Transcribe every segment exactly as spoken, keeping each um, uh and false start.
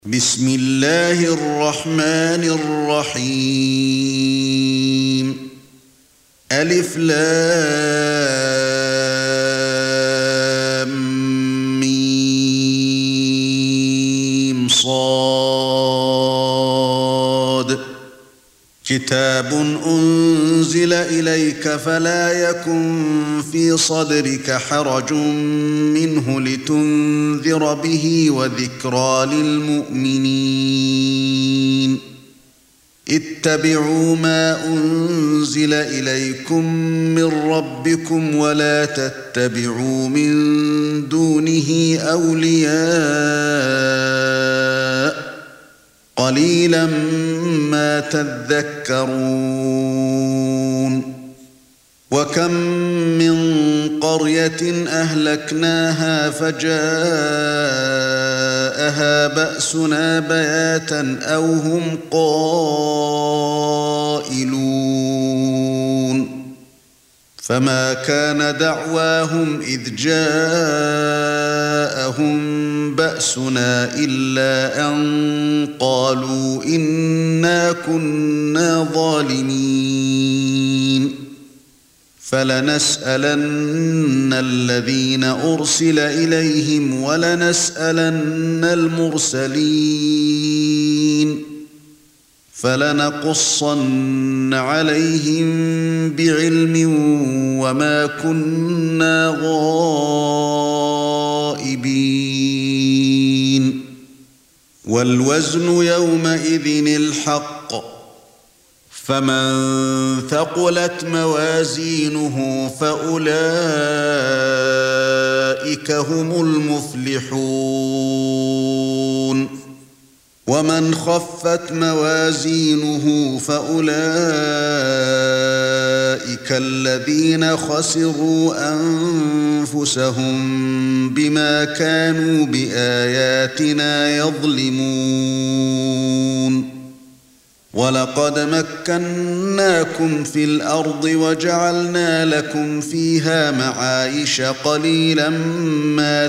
بسم الله الرحمن الرحيم ألف لام ميم صاد كتاب أنزل إليك فلا يكن في صدرك حرج منه لتنذر به وذكرى للمؤمنين اتبعوا ما أنزل إليكم من ربكم ولا تتبعوا من دونه أولياء قليلا ما تذكرون وكم من قرية أهلكناها فجاءها بأسنا بياتا أو هم قائلون فما كان دعواهم إذ جاءهم بأسنا إلا أن قالوا إنا كنا ظالمين فلنسألن الذين أرسل إليهم ولنسألن المرسلين فلنقصن عليهم بعلم وما كنا غائبين والوزن يومئذ الحق فمن ثقلت موازينه فأولئك هم المفلحون ومن خفت موازينه فأولئك الذين خسروا أنفسهم بما كانوا بآياتنا يظلمون وَلَقَدْ مَكَّنَّاكُمْ فِي الْأَرْضِ وَجَعَلْنَا لَكُمْ فِيهَا مَعَايِشَ قَلِيلًا مَا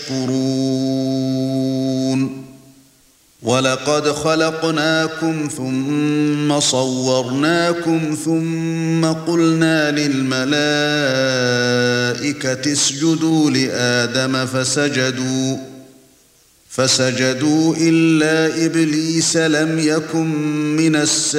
تَشْكُرُونَ وَلَقَدْ خَلَقْنَاكُمْ ثُمَّ صَوَّرْنَاكُمْ ثُمَّ قُلْنَا لِلْمَلَائِكَةِ اسْجُدُوا لِآدَمَ فَسَجَدُوا فسجدوا إلا إبليس لم يكن من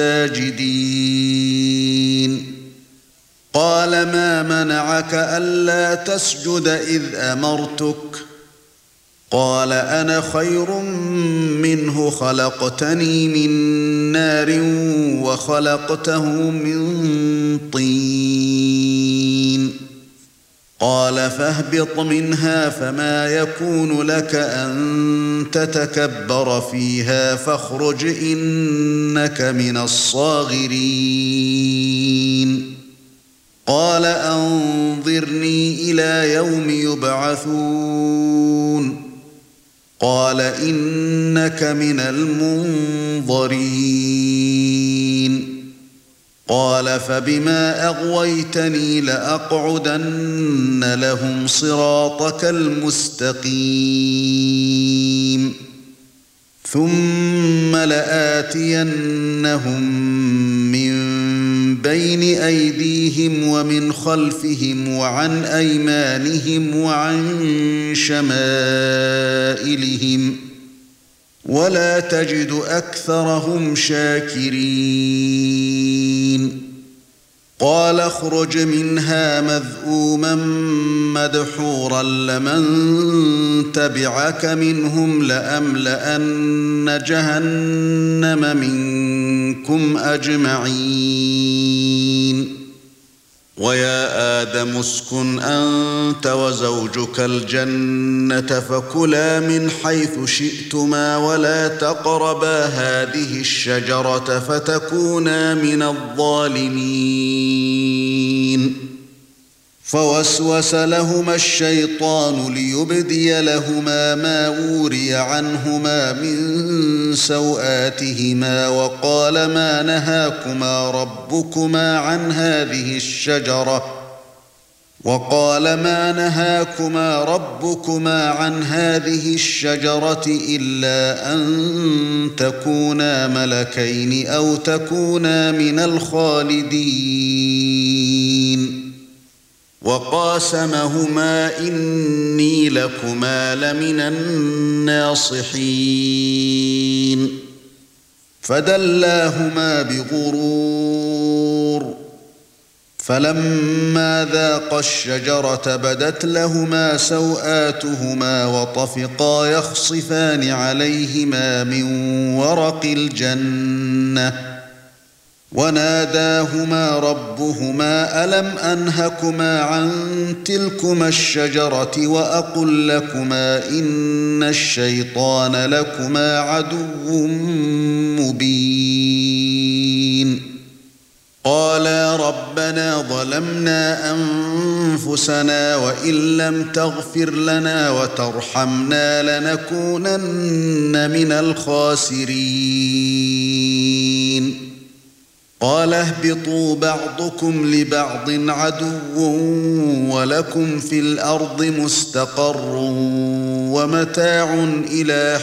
الساجدين قال ما منعك ألا تسجد إذ أمرتك قال أنا خير منه خلقتني من نار وخلقته من طين قال فاهبط منها فما يكون لك أن تتكبر فيها فاخرج إنك من الصاغرين قال أنظرني إلى يوم يبعثون قال إنك من المنظرين قال فبما أغويتني لأقعدن لهم صراطك المستقيم ثم لآتينهم من بين أيديهم ومن خلفهم وعن أيمانهم وعن شمائلهم ولا تجد أكثرهم شاكرين قال اخرج منها مذءوما مدحورا لمن تبعك منهم لأملأن جهنم منكم أجمعين ويا آدم اسكن أنت وزوجك الجنة فكلا من حيث شئتما ولا تقربا هذه الشجرة فتكونا من الظالمين فوسوس لهما الشيطان ليبدي لهما ما وري عنهما من سوآتهما وقال ما نهاكما ربكما عن هذه الشجرة وقال ما نهاكما ربكما عن هذه الشجرة إلا أن تكونا ملكين أو تكونا من الخالدين وقاسمهما إني لكما لمن الناصحين فدلاهما بغرور فلما ذاقا الشجرة بدت لهما سوآتهما وطفقا يخصفان عليهما من ورق الجنة وناداهما ربهما ألم أنهكما عن تلكما الشجرة وأقل لكما إن الشيطان لكما عدو مبين قالا ربنا ظلمنا أنفسنا وإن لم تغفر لنا وترحمنا لنكونن من الخاسرين قال اهبطوا بعضكم لبعض عدو ولكم في الأرض مستقر ومتاع إلى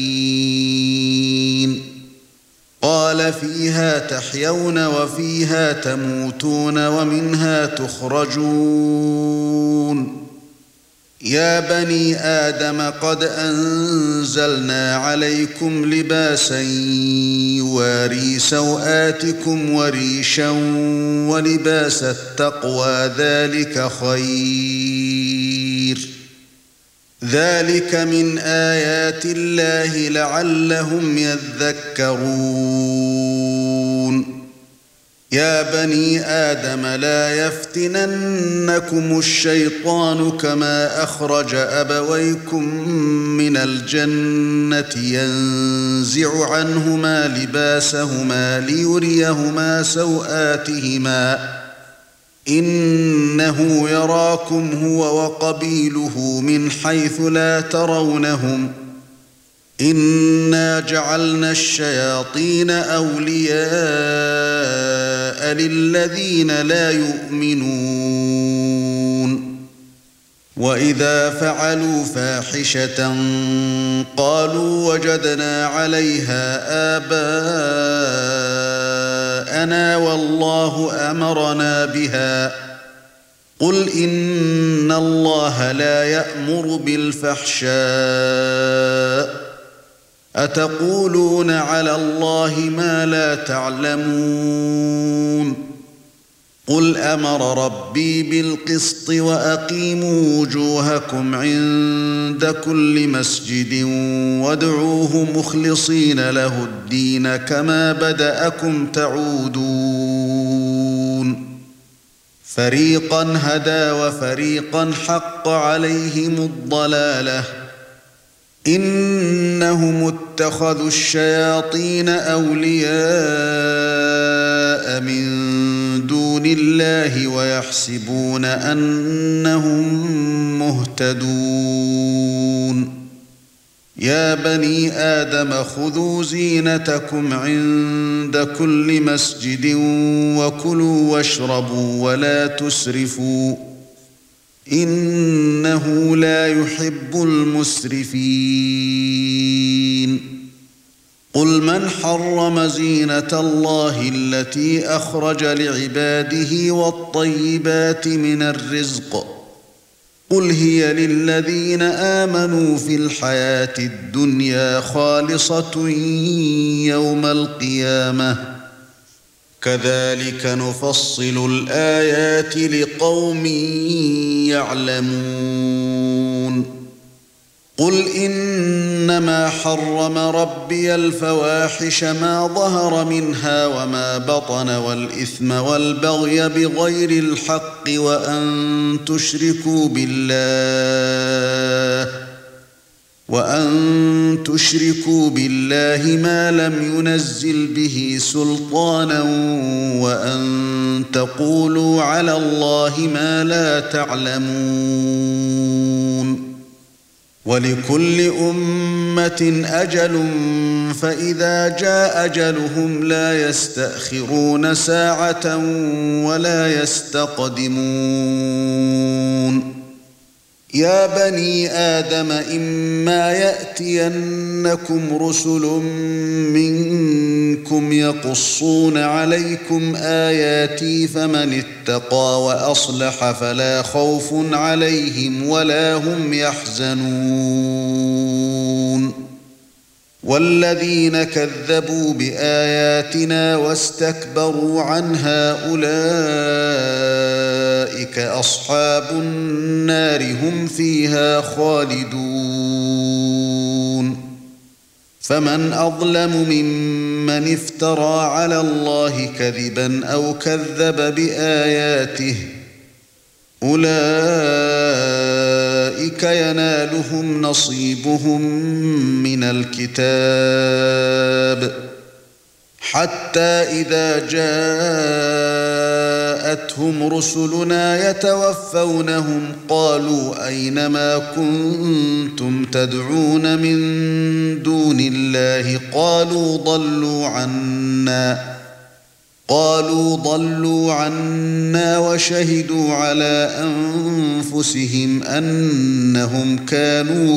حين قال فيها تحيون وفيها تموتون ومنها تخرجون يا بني آدم قد أنزلنا عليكم لباسا يواري سوآتكم وريشا ولباس التقوى ذلك خير ذلك من آيات الله لعلهم يذكرون يا بني آدم لا يفتننكم الشيطان كما أخرج أبويكم من الجنة ينزع عنهما لباسهما ليريهما سوآتهما إنه يراكم هو وقبيله من حيث لا ترونهم إنا جعلنا الشياطين أولياء للذين لا يؤمنون وإذا فعلوا فاحشة قالوا وجدنا عليها آباءنا والله أمرنا بها قل إن الله لا يأمر بالفحشاء أتقولون على الله ما لا تعلمون قل أمر ربي بالقسط وأقيموا وجوهكم عند كل مسجد وادعوه مخلصين له الدين كما بدأكم تعودون فريقا هدى وفريقا حق عليهم الضلالة إنهم اتخذوا الشياطين أولياء من دون الله ويحسبون أنهم مهتدون يا بني آدم خذوا زينتكم عند كل مسجد وكلوا واشربوا ولا تسرفوا إنه لا يحب المسرفين قل من حرم زينة الله التي أخرج لعباده والطيبات من الرزق قل هي للذين آمنوا في الحياة الدنيا خالصة يوم القيامة كذلك نفصل الآيات لقوم يعلمون قل إنما حرم ربي الفواحش ما ظهر منها وما بطن والإثم والبغي بغير الحق وأن تشركوا بالله وأن تشركوا بالله ما لم ينزل به سلطانا وأن تقولوا على الله ما لا تعلمون ولكل أمة أجل فإذا جاء أجلهم لا يستأخرون ساعة ولا يستقدمون يا بني آدم إما يأتينكم رسل منكم يقصون عليكم آياتي فمن اتقى وأصلح فلا خوف عليهم ولا هم يحزنون والذين كذبوا بآياتنا واستكبروا عنها أولئك أصحاب النار هم فيها خالدون فمن أظلم ممن افترى على الله كذبا أو كذب بآياته أولئك ينالهم نصيبهم من الكتاب حتى إذا جاءتهم رسلنا يتوفونهم قالوا أين ما كنتم تدعون من دون الله قالوا ضلوا عنا قالوا ضلوا عنا وشهدوا على أنفسهم أنهم كانوا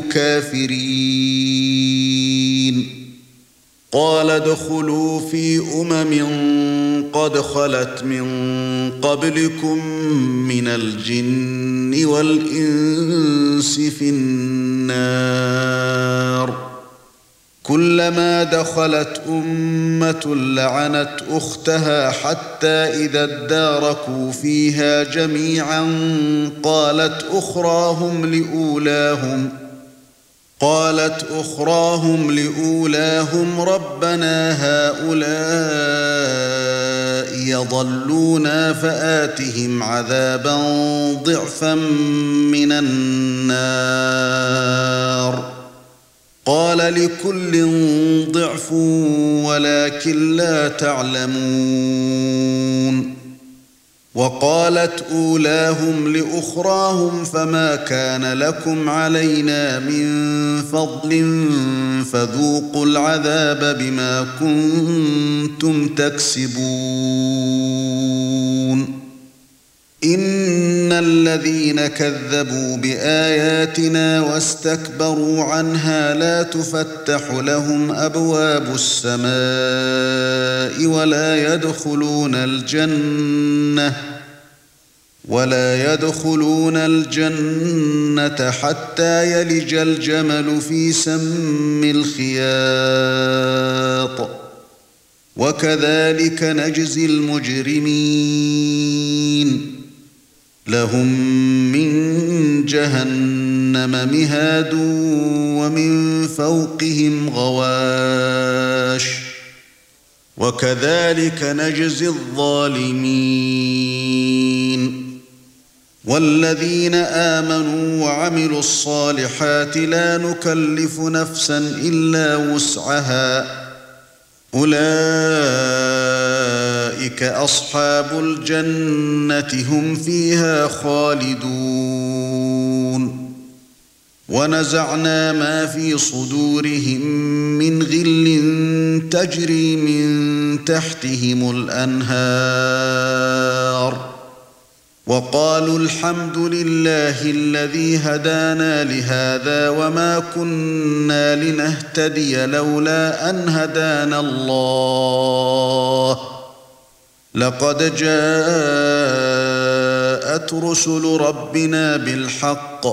كافرين قال ادخلوا في أمم قد خلت من قبلكم من الجن والإنس في النار كلما دخلت أمة لعنت أختها حتى إذا اداركوا فيها جميعا قالت أخراهم لأولاهم قالت أخراهم لأولاهم ربنا هؤلاء يضلونا فآتهم عذابا ضعفا من النار قال لكل ضعف ولكن لا تعلمون وقالت أولاهم لأخراهم فما كان لكم علينا من فضل فذوقوا العذاب بما كنتم تكسبون إن الذين كذبوا بآياتنا واستكبروا عنها لا تفتح لهم أبواب السماء ولا يدخلون الجنة ولا يدخلون الجنة حتى يلج الجمل في سم الخياط وكذلك نجزي المجرمين لهم من جهنم مهاد ومن فوقهم غواش وكذلك نجزي الظالمين والذين آمنوا وعملوا الصالحات لا نكلف نفسا إلا وسعها أولئك أصحاب الجنة هم فيها خالدون ونزعنا ما في صدورهم من غل تجري من تحتهم الأنهار وقالوا الحمد لله الذي هدانا لهذا وما كنا لنهتدي لولا أن هدانا الله لقد جاءت رسل ربنا بالحق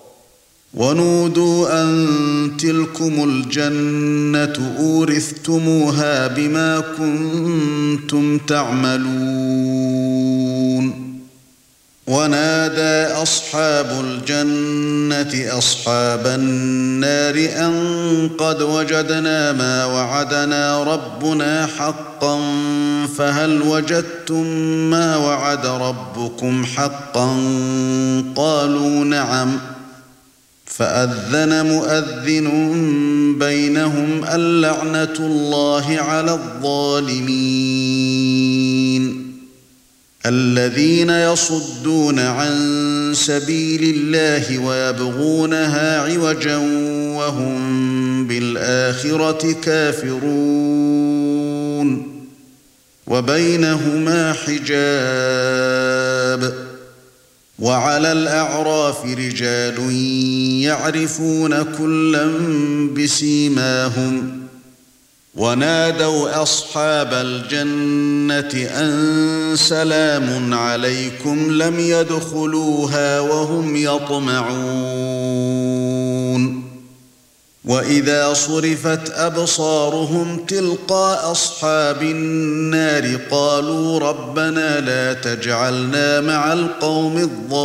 ونودوا أن تلكم الجنة أورثتموها بما كنتم تعملون ونادى أصحاب الجنة أصحاب النار أن قد وجدنا ما وعدنا ربنا حقا فهل وجدتم ما وعد ربكم حقا قالوا نعم فأذن مؤذن بينهم اللعنة الله على الظالمين الذين يصدون عن سبيل الله ويبغونها عوجا وهم بالآخرة كافرون وبينهما حجاب وعلى الأعراف رجال يعرفون كلا بسيماهم ونادوا أصحاب الجنة أن سلام عليكم لم يدخلوها وهم يطمعون وإذا صرفت أبصارهم تلقاء أصحاب النار قالوا ربنا لا تجعلنا مع القوم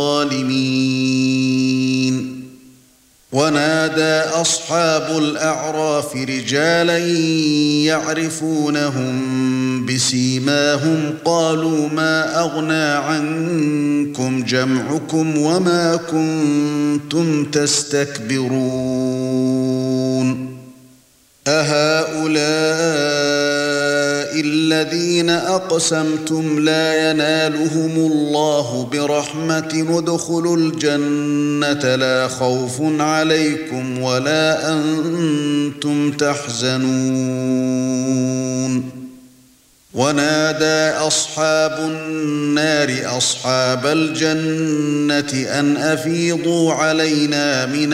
الظالمين ونادى أصحاب الأعراف رجالا يعرفونهم بسيماهم قالوا ما أغنى عنكم جمعكم وما كنتم تستكبرون أهؤلاء الذين أقسمتم لا ينالهم الله برحمة ادخلوا الجنة لا خوف عليكم ولا أنتم تحزنون ونادى أصحاب النار أصحاب الجنة أن أفيضوا علينا من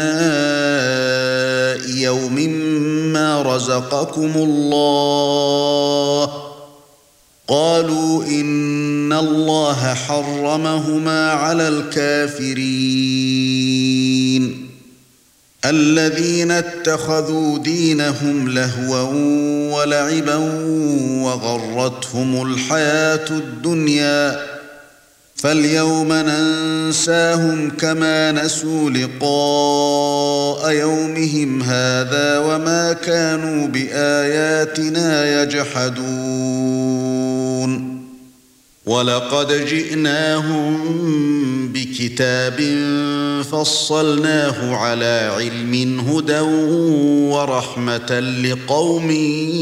الماء يوم ما رزقكم الله قالوا إن الله حرمهما على الكافرين الذين اتخذوا دينهم لهوا ولعبا وغرتهم الحياة الدنيا فاليوم ننساهم كما نسوا لقاء يومهم هذا وما كانوا بآياتنا يجحدون ولقد جئناهم بكتاب فصلناه على علم هدى ورحمة لقوم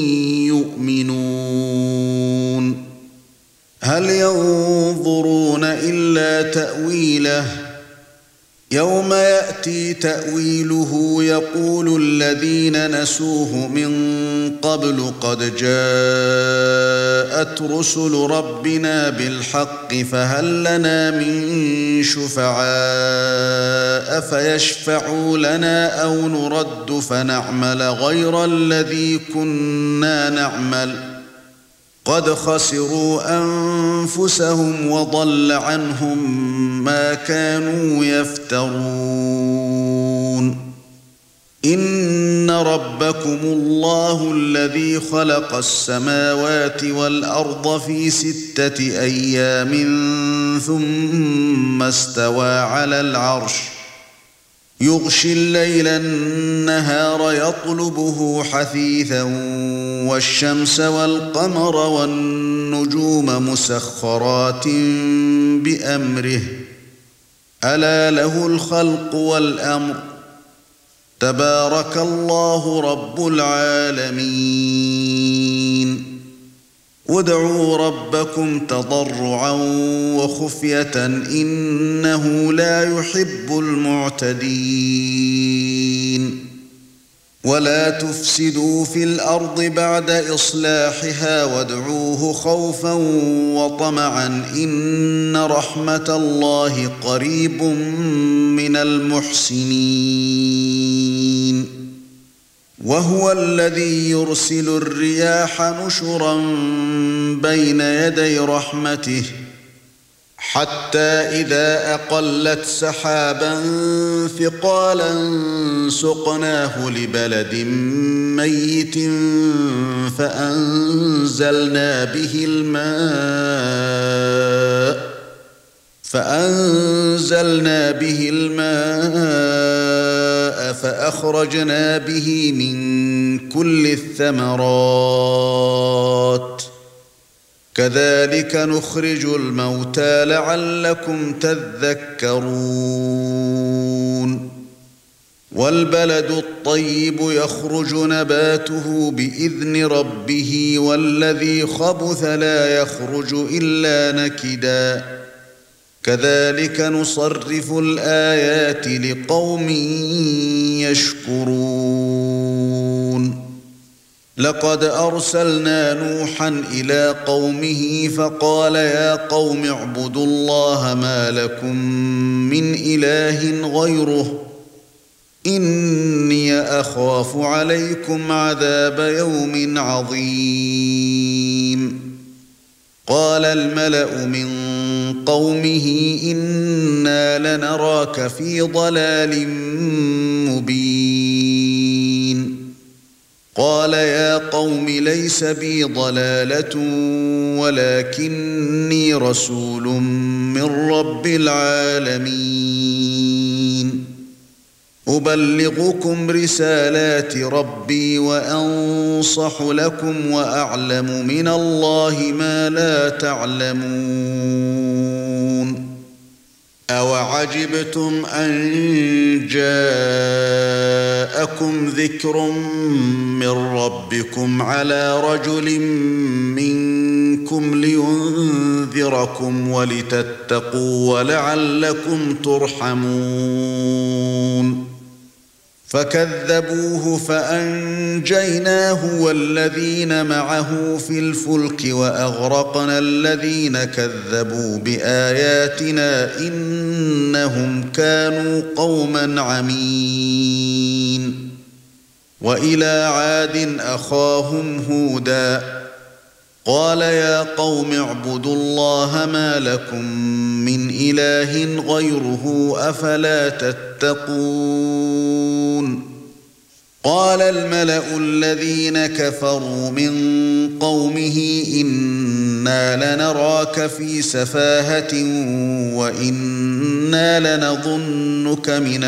يؤمنون هل ينظرون إلا تأويله يوم يأتي تأويله يقول الذين نسوه من قبل قد جاءت رسل ربنا بالحق فهل لنا من شفعاء فيشفعوا لنا أو نرد فنعمل غير الذي كنا نعمل قد خسروا أنفسهم وضل عنهم ما كانوا يفترون إن ربكم الله الذي خلق السماوات والأرض في ستة أيام ثم استوى على العرش يغشي الليل النهار يطلبه حثيثا والشمس والقمر والنجوم مسخرات بأمره ألا له الخلق والأمر تبارك الله رب العالمين وادعوا ربكم تضرعا وخفية إنه لا يحب المعتدين ولا تفسدوا في الأرض بعد إصلاحها وادعوه خوفا وطمعا إن رحمة الله قريب من المحسنين وهو الذي يرسل الرياح نشرا بين يدي رحمته حتى إذا أقلت سحابا ثقالا سقناه لبلد ميت فأنزلنا به الماء فأنزلنا به الماء فأخرجنا به من كل الثمرات كذلك نخرج الموتى لعلكم تذكرون والبلد الطيب يخرج نباته بإذن ربه والذي خبث لا يخرج إلا نكدا كذلك نصرف الآيات لقوم يشكرون لقد أرسلنا نوحا إلى قومه فقال يا قوم اعبدوا الله ما لكم من إله غيره إني أخاف عليكم عذاب يوم عظيم قال الملأ من قومه إنا لنراك في ضلال مبين قال يا قوم ليس بي ضلالة ولكني رسول من رب العالمين أبلغكم رسالات ربي وأنصح لكم وأعلم من الله ما لا تعلمون أوعجبتم أن جاءكم ذكر من ربكم على رجل منكم لينذركم ولتتقوا ولعلكم ترحمون فكذبوه فأنجيناه والذين معه في الفلك وأغرقنا الذين كذبوا بآياتنا إنهم كانوا قوما عمين وإلى عاد أخاهم هودا قال يا قوم اعبدوا الله ما لكم من إله غيره أفلا تتقون قال الملأ الذين كفروا من قومه إنا لنراك في سفاهة وإنا لنظنك من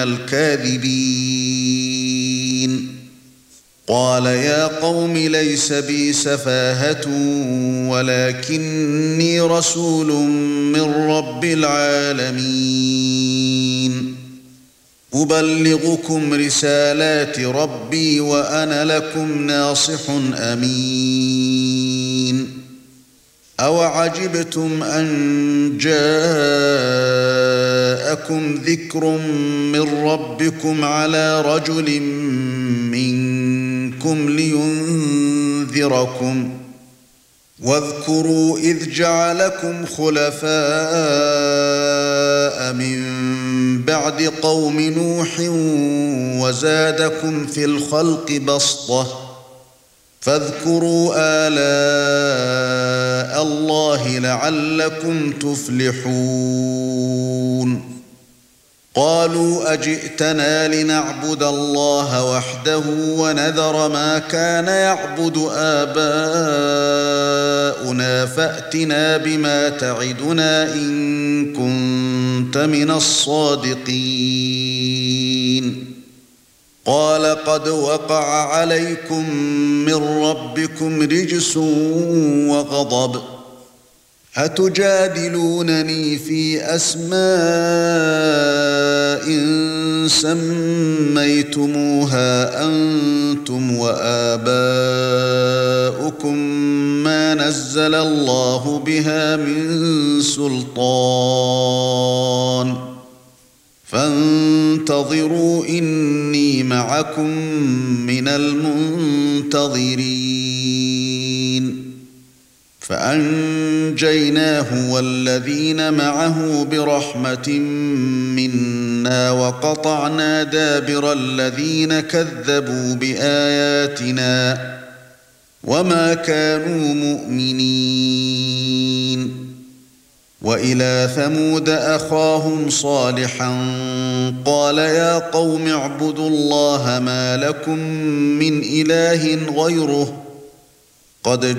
الكاذبين قال يا قوم ليس بي سفاهة ولكني رسول من رب العالمين أبلغكم رسالات ربي وأنا لكم ناصح أمين أوعجبتم أن جاءكم ذكر من ربكم على رجل منكم لينذركم واذكروا إذ جعلكم خلفاء من بعد قوم نوح وزادكم في الخلق بسطة فاذكروا آلاء الله لعلكم تفلحون قالوا أجئتنا لنعبد الله وحده ونذر ما كان يعبد آباؤنا فأتنا بما تعدنا إن كنت من الصادقين قال قد وقع عليكم من ربكم رجس وغضب أتجادلونني في أسماء سميتموها أنتم وآباؤكم ما نزل الله بها من سلطان فانتظروا إني معكم من المنتظرين فأنجيناه والذين معه برحمة منا وقطعنا دابر الذين كذبوا بآياتنا وما كانوا مؤمنين وإلى ثمود أخاهم صالحا قال يا قوم اعبدوا الله ما لكم من إله غيره قد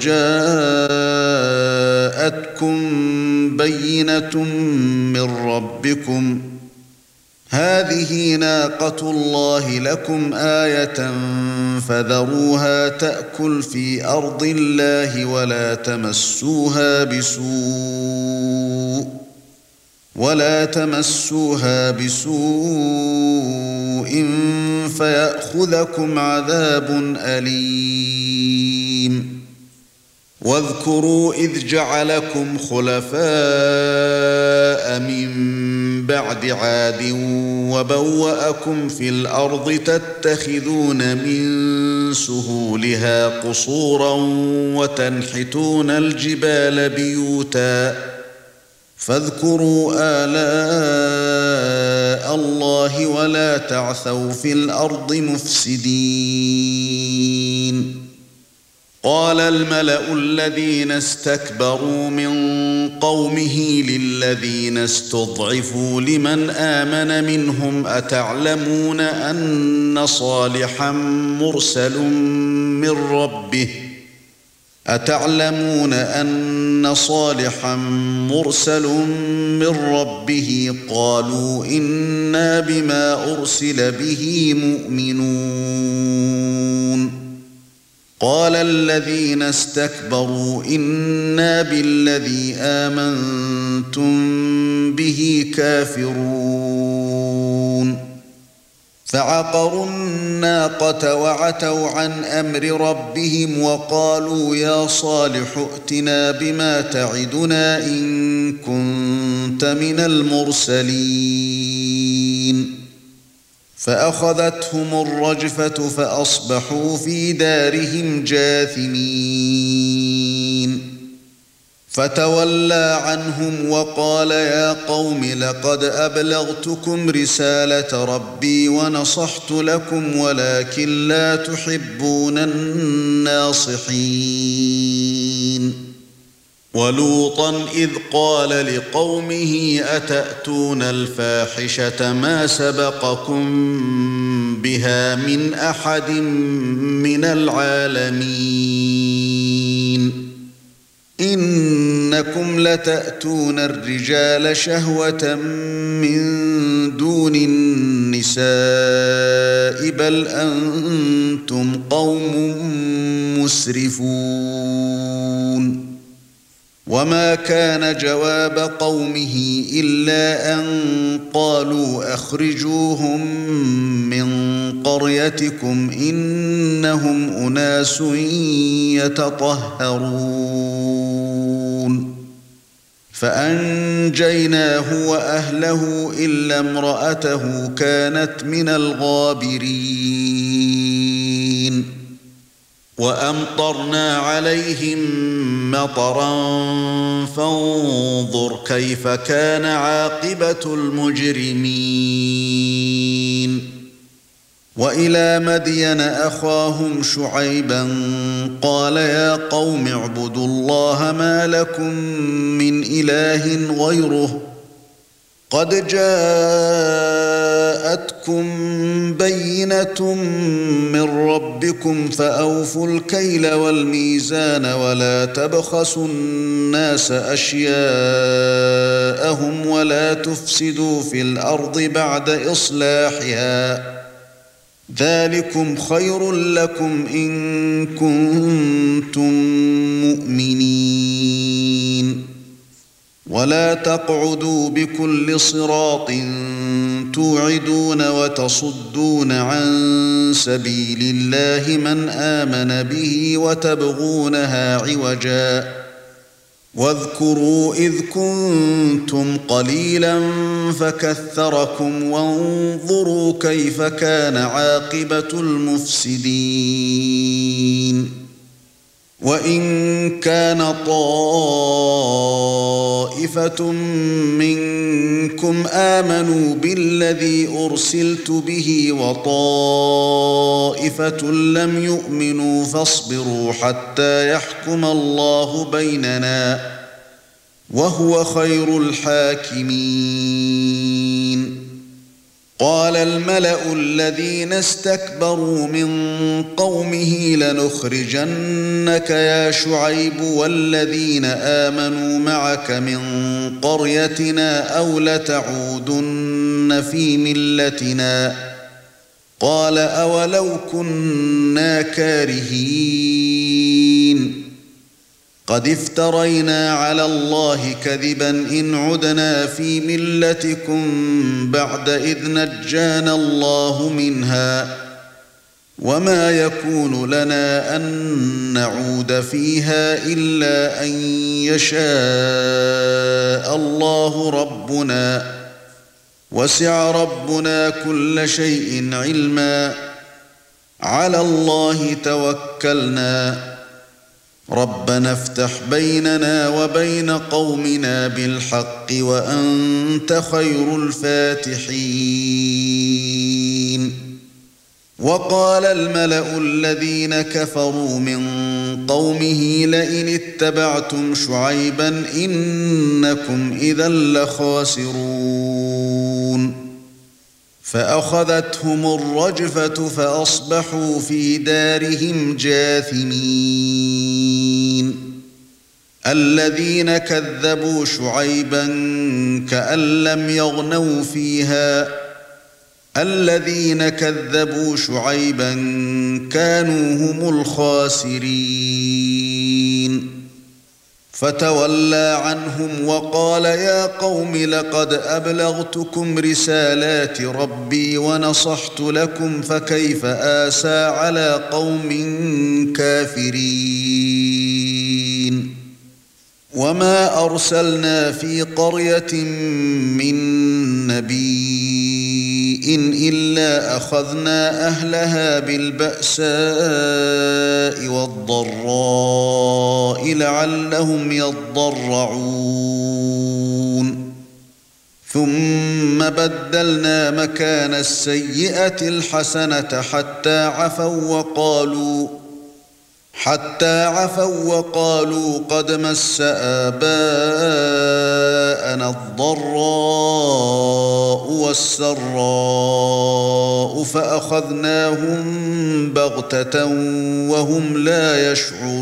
جاءتكم بينة من ربكم هذه ناقة الله لكم آية فذروها تأكل في أرض الله ولا تمسوها بسوء ولا تمسوها بسوء فيأخذكم عذاب أليم واذكروا إذ جعلكم خلفاء من بعد عاد وبوأكم في الأرض تتخذون من سهولها قصورا وتنحتون الجبال بيوتا فاذكروا آلاء الله ولا تعثوا في الأرض مفسدين قال الملأ الذين استكبروا من قومه للذين استضعفوا لمن آمن منهم أتعلمون أن صالحا مرسل من ربه أتعلمون أن صالحا مرسل من ربه قالوا إنا بما أرسل به مؤمنون قال الذين استكبروا إنا بالذي آمنتم به كافرون فعقروا الناقة وعتوا عن أمر ربهم وقالوا يا صالح ائتنا بما تعدنا إن كنت من المرسلين فأخذتهم الرجفة فأصبحوا في دارهم جاثمين فتولى عنهم وقال يا قوم لقد أبلغتكم رسالة ربي ونصحت لكم ولكن لا تحبون الناصحين ولوطا إذ قال لقومه أتأتون الفاحشة ما سبقكم بها من أحد من العالمين إنكم لتأتون الرجال شهوة من دون النساء بل أنتم قوم مسرفون وما كان جواب قومه إلا أن قالوا أخرجوهم من قريتكم إنهم أناس يتطهرون فأنجيناه وأهله إلا امرأته كانت من الغابرين وأمطرنا عليهم مطرا فانظر كيف كان عاقبة المجرمين وإلى مدين أخاهم شعيبا قال يا قوم اعبدوا الله ما لكم من إله غيره قد جاءتكم بينة من ربكم فأوفوا الكيل والميزان ولا تبخسوا الناس أشياءهم ولا تفسدوا في الأرض بعد إصلاحها ذلكم خير لكم إن كنتم مؤمنين ولا تقعدوا بكل صراط توعدون وتصدون عن سبيل الله من آمن به وتبغونها عوجا واذكروا إذ كنتم قليلا فكثركم وانظروا كيف كان عاقبة المفسدين وإن كان طائفة منكم آمنوا بالذي أرسلت به وطائفة لم يؤمنوا فاصبروا حتى يحكم الله بيننا وهو خير الحاكمين قال الملأ الذين استكبروا من قومه لنخرجنك يا شعيب والذين آمنوا معك من قريتنا أو لتعودن في ملتنا قال أولو كنا كارهين قد افترينا على الله كذبا إن عدنا في ملتكم بعد إذ نجانا الله منها وما يكون لنا أن نعود فيها إلا أن يشاء الله ربنا وسع ربنا كل شيء علما على الله توكلنا ربنا افتح بيننا وبين قومنا بالحق وأنت خير الفاتحين وقال الملأ الذين كفروا من قومه لئن اتبعتم شعيبا إنكم إذا لخاسرون فأخذتهم الرجفة فأصبحوا في دارهم جاثمين الذين كذبوا شعيبا كأن لم يغنوا فيها الذين كذبوا شعيبا كانوا هم الخاسرين فتولى عنهم وقال يا قوم لقد أبلغتكم رسالات ربي ونصحت لكم فكيف آسى على قوم كافرين وما أرسلنا في قرية من نبي إلا أخذنا أهلها بالبأساء والضراء لعلهم يضرعون ثم بدلنا مكان السيئة الحسنة حتى عفوا وقالوا حتى عفوا وقالوا قد مس آباءنا الضراء والسراء فأخذناهم بغتة وهم لا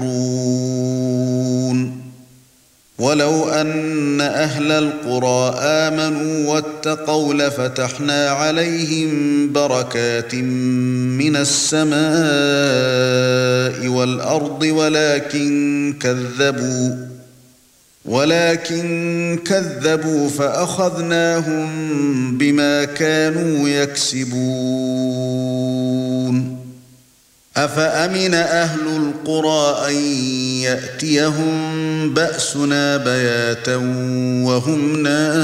يشعرون ولو أن أهل القرى آمنوا واتقوا لفتحنا عليهم بركات من السماء والأرض ولكن كذبوا ولكن كذبوا فأخذناهم بما كانوا يكسبون أفأمن أهل القرى أن يأتيهم بأسنا بياتا وهم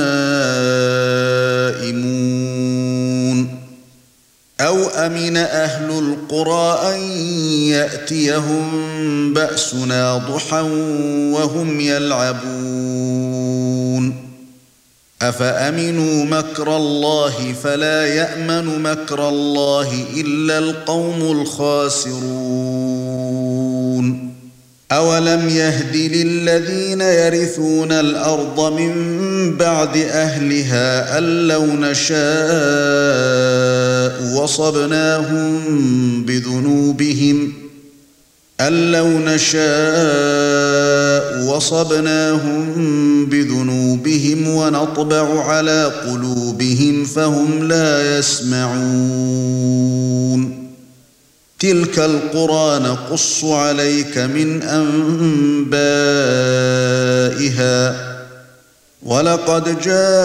نائمون أو أمن أهل القرى أن يأتيهم بأسنا ضحى وهم يلعبون أفأمنوا مكر الله فلا يأمن مكر الله إلا القوم الخاسرون أولم يهد للذين يرثون الأرض من بعد أهلها أن لو نشاء وصبناهم بذنوبهم أن لو نشاء وصبناهم بذنوبهم ونطبع على قلوبهم فهم لا يسمعون تلك القرى نقص عليك من أنبائها ولقد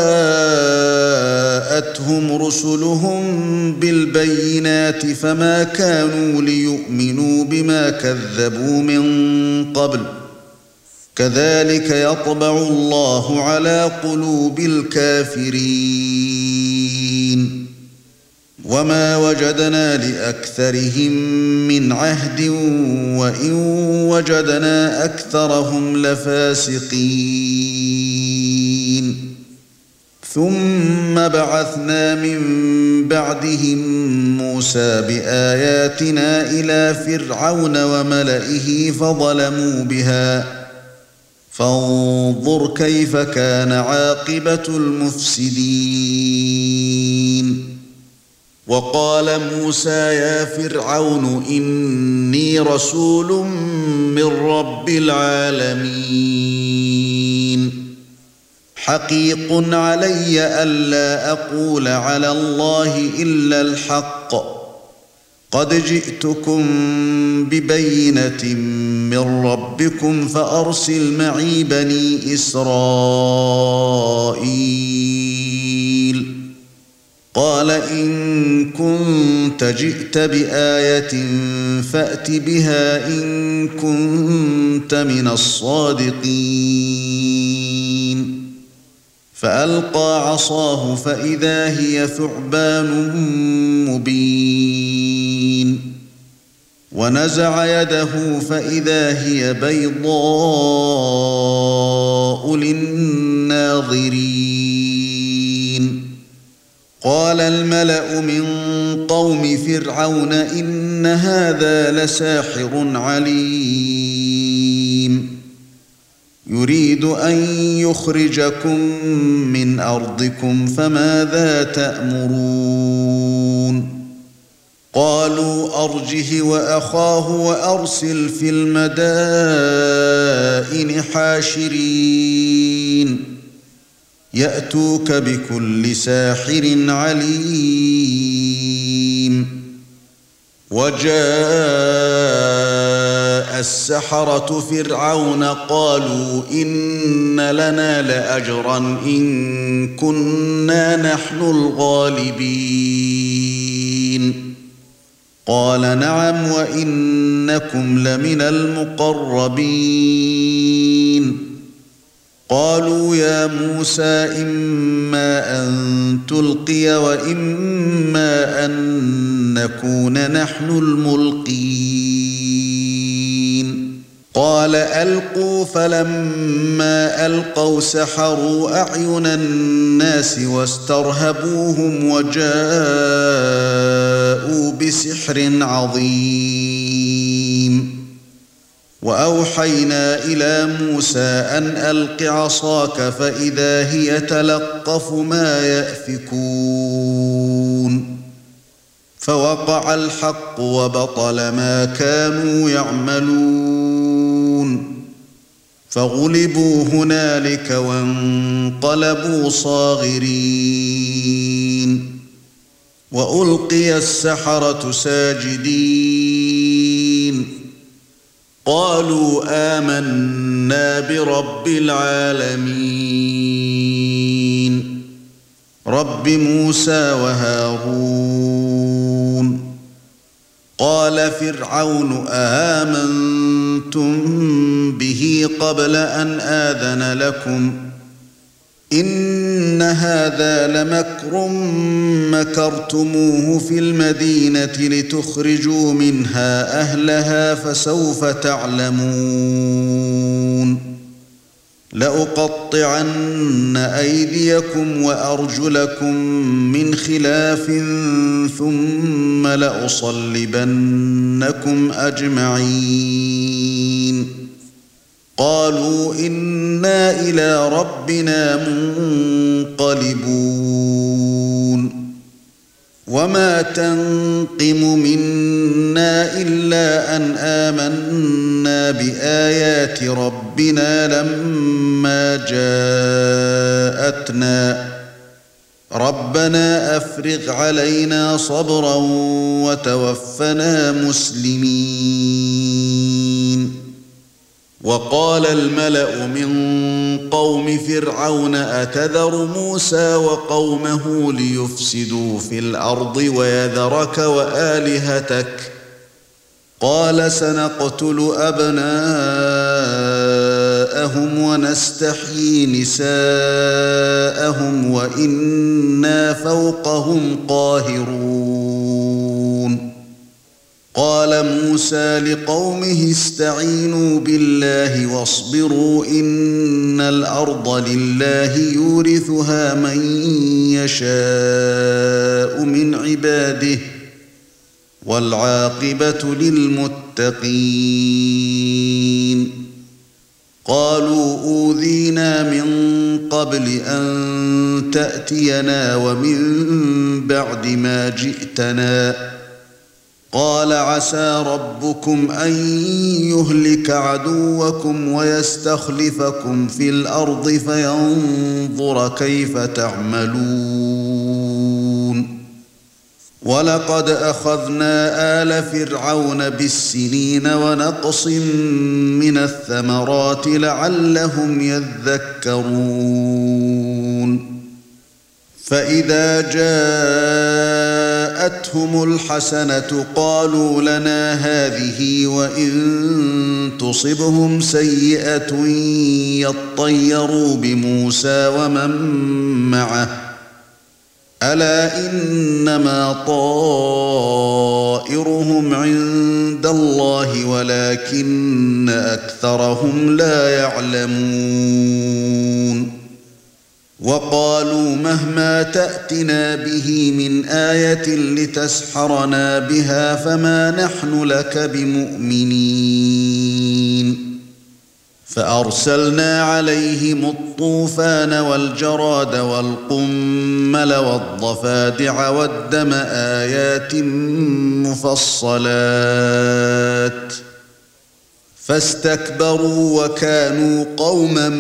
جاءتهم رسلهم بالبينات فما كانوا ليؤمنوا بما كذبوا من قبل كذلك يطبع الله على قلوب الكافرين وما وجدنا لأكثرهم من عهد وإن وجدنا أكثرهم لفاسقين ثم بعثنا من بعدهم موسى بآياتنا إلى فرعون وملئه فظلموا بها فانظر كيف كان عاقبة المفسدين وقال موسى يا فرعون إني رسول من رب العالمين حقيق علي ألا أقول على الله إلا الحق قد جئتكم ببينة من ربكم فأرسل معي بني إسرائيل قال إن كنت جئت بآية فأت بها إن كنت من الصادقين فألقى عصاه فإذا هي ثعبان مبين ونزع يده فإذا هي بيضاء للناظرين قال الملأ من قوم فرعون إن هذا لساحر عليم يريد أن يخرجكم من أرضكم فماذا تأمرون قالوا أرجه وأخاه وأرسل في المدائن حاشرين يأتوك بكل ساحر عليم وجاء السحرة فرعون قالوا إن لنا لأجرا إن كنا نحن الغالبين قال نعم وإنكم لمن المقربين قالوا يا موسى إما أن تلقي وإما أن نكون نحن الملقين قال ألقوا فلما ألقوا سحروا أعين الناس واسترهبوهم وجاءوا بسحر عظيم وأوحينا إلى موسى أن ألق عصاك فإذا هي تلقف ما يأفكون فوقع الحق وبطل ما كانوا يعملون فغلبوا هنالك وانقلبوا صاغرين وألقي السحرة ساجدين قالوا آمنا برب العالمين رب موسى وهارون قال فرعون آمنتم به قبل أن آذن لكم إن هذا لمكر مكرتموه في المدينة لتخرجوا منها أهلها فسوف تعلمون لأقطعن أيديكم وأرجلكم من خلاف ثم لأصلبنكم أجمعين قالوا إنا إلى ربنا منقلبون وما تنقم منا إلا أن آمنا بآيات ربنا لما جاءتنا ربنا أفرغ علينا صبرا وتوفنا مسلمين وقال الملأ من قوم فرعون أتذر موسى وقومه ليفسدوا في الأرض ويذرك وآلهتك قال سنقتل أبناءهم ونستحيي نساءهم وإنا فوقهم قاهرون قال موسى لقومه استعينوا بالله واصبروا إن الأرض لله يورثها من يشاء من عباده والعاقبة للمتقين قالوا أوذينا من قبل أن تأتينا ومن بعد ما جئتنا قال عسى ربكم أن يهلك عدوكم ويستخلفكم في الأرض فينظر كيف تعملون وَلَقَدْ أَخَذْنَا آلَ فِرْعَوْنَ بِالسِّنِينَ وَنَقْصٍ مِنَ الثَّمَرَاتِ لَعَلَّهُمْ يَذَّكَّرُونَ فَإِذَا جَاءَتْهُمُ الْحَسَنَةُ قَالُوا لَنَا هَذِهِ وَإِن تُصِبْهُمْ سَيِّئَةٌ يَطَّيَّرُوا بِمُوسَى وَمَن مَّعَهُ أَلَا إِنَّمَا طَائِرُهُمْ عِندَ اللَّهِ وَلَكِنَّ أَكْثَرَهُمْ لَا يَعْلَمُونَ وَقَالُوا مَهْمَا تَأْتِنَا بِهِ مِنْ آيَةٍ لِتَسْحَرَنَا بِهَا فَمَا نَحْنُ لَكَ بِمُؤْمِنِينَ فَأَرْسَلْنَا عَلَيْهِمُ الطُّوفَانَ وَالْجَرَادَ وَالْقُمَّلَ وَالضَّفَادِعَ وَالدَّمَ آيَاتٍ مُفَصَّلَاتٍ فَاسْتَكْبَرُوا وَكَانُوا قَوْمًا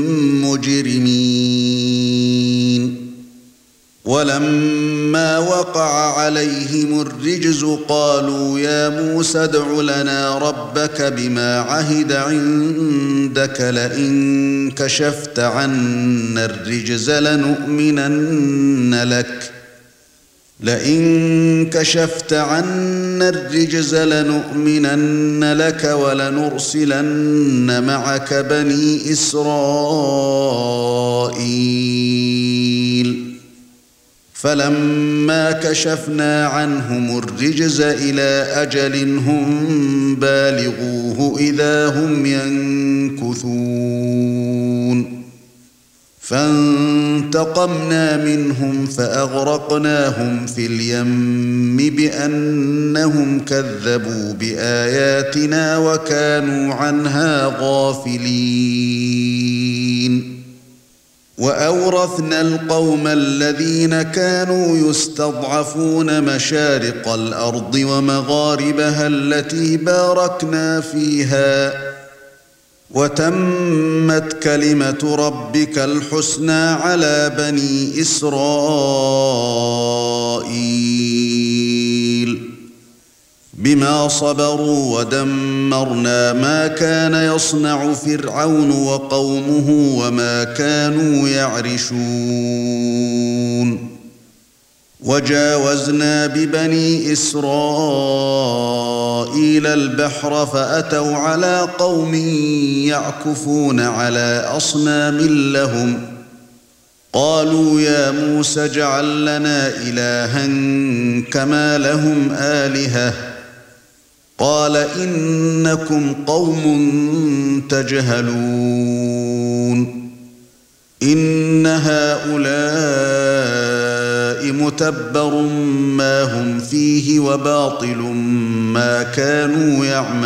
مُجْرِمِينَ وَلَمَّا وَقَعَ عَلَيْهِمُ الرِّجْزُ قَالُوا يَا مُوسَى ادْعُ لَنَا رَبَّكَ بِمَا عَهِدَ عِندَكَ لَئِن كَشَفْتَ عَنَّا الرِّجْزَ لَنُؤْمِنَنَّ لَكَ لئن كشفت عنا الرجز لنؤمنن لك ولنرسلن معك بني إسرائيل فلما كشفنا عنهم الرجز إلى أجل هم بالغوه إذا هم ينكثون فانتقمنا منهم فأغرقناهم في اليم بأنهم كذبوا بآياتنا وكانوا عنها غافلين وأورثنا القوم الذين كانوا يستضعفون مشارق الأرض ومغاربها التي باركنا فيها وتمت كلمة ربك الحسنى على بني إسرائيل بما صبروا ودمرنا ما كان يصنع فرعون وقومه وما كانوا يعرشون وجاوزنا ببني إسرائيل البحر فأتوا على قوم يعكفون على أصنام لهم قالوا يا موسى اجعل لنا إلها كما لهم آلهة قال إنكم قوم تجهلون إن هؤلاء متبر ما هم فيه وباطل ما كانوا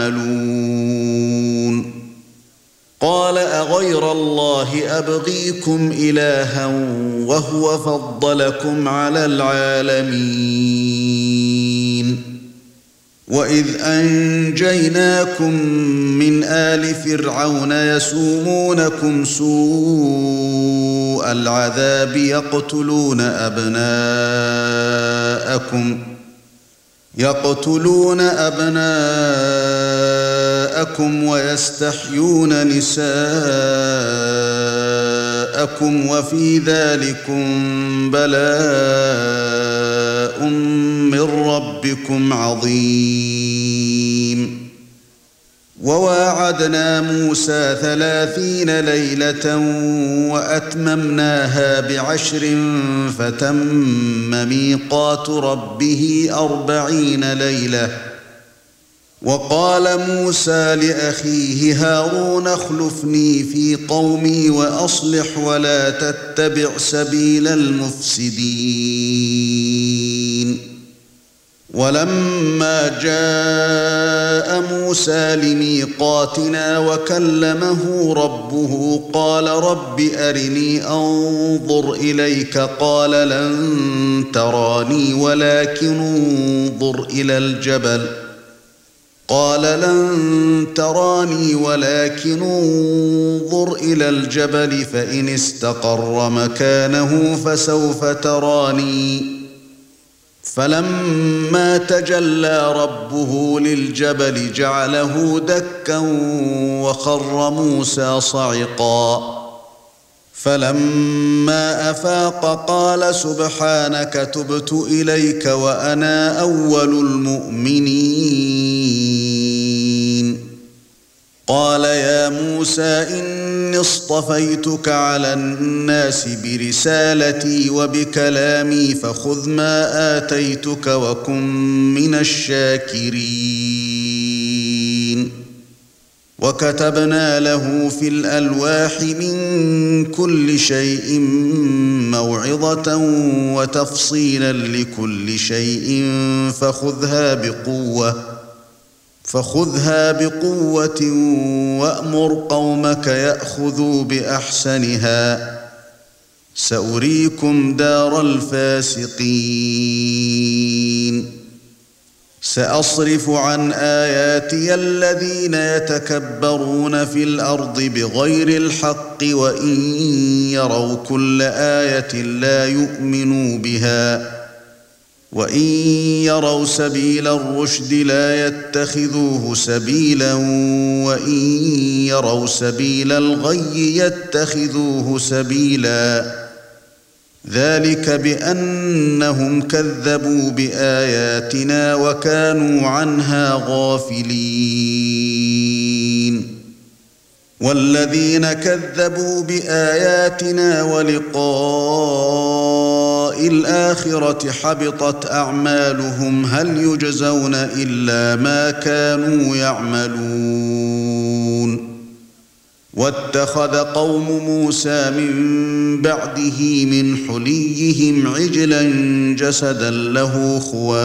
يعملون قال أغير الله أبغيكم إلها وهو فضلكم على العالمين وإذ أنجيناكم من آل فرعون يسومونكم سوء العذاب يقتلون أبناءكم يقتلون أبناءكم ويستحيون نساءكم وفي ذلكم بلاء من ربكم عظيم وواعدنا موسى ثلاثين ليلة وأتممناها بعشر فتم ميقات ربه أربعين ليلة وقال موسى لأخيه هارون اخلفني في قومي وأصلح ولا تتبع سبيل المفسدين ولما جاء موسى لميقاتنا وكلمه ربه قال رب أرني أنظر إليك قال لن تراني ولكن انظر إلى الجبل قال لن تراني ولكن انظر إلى الجبل فإن استقر مكانه فسوف تراني فلما تجلى ربه للجبل جعله دكا وخر موسى صعقا فلما أفاق قال سبحانك تبت إليك وأنا أول المؤمنين قال يا موسى إني اصطفيتك على الناس برسالتي وبكلامي فخذ ما آتيتك وكن من الشاكرين وكتبنا له في الألواح من كل شيء موعظة وتفصيلا لكل شيء فخذها بقوة فخذها بقوة وأمر قومك يأخذوا بأحسنها سأريكم دار الفاسقين سأصرف عن آياتي الذين يتكبرون في الأرض بغير الحق وإن يروا كل آية لا يؤمنوا بها وإن يروا سبيل الرشد لا يتخذوه سبيلا وإن يروا سبيل الغي يتخذوه سبيلا ذلك بأنهم كذبوا بآياتنا وكانوا عنها غافلين والذين كذبوا بآياتنا ولقاء الآخرة حبطت أعمالهم هل يجزون إلا ما كانوا يعملون واتخذ قوم موسى من بعده من حليهم عجلا جسدا له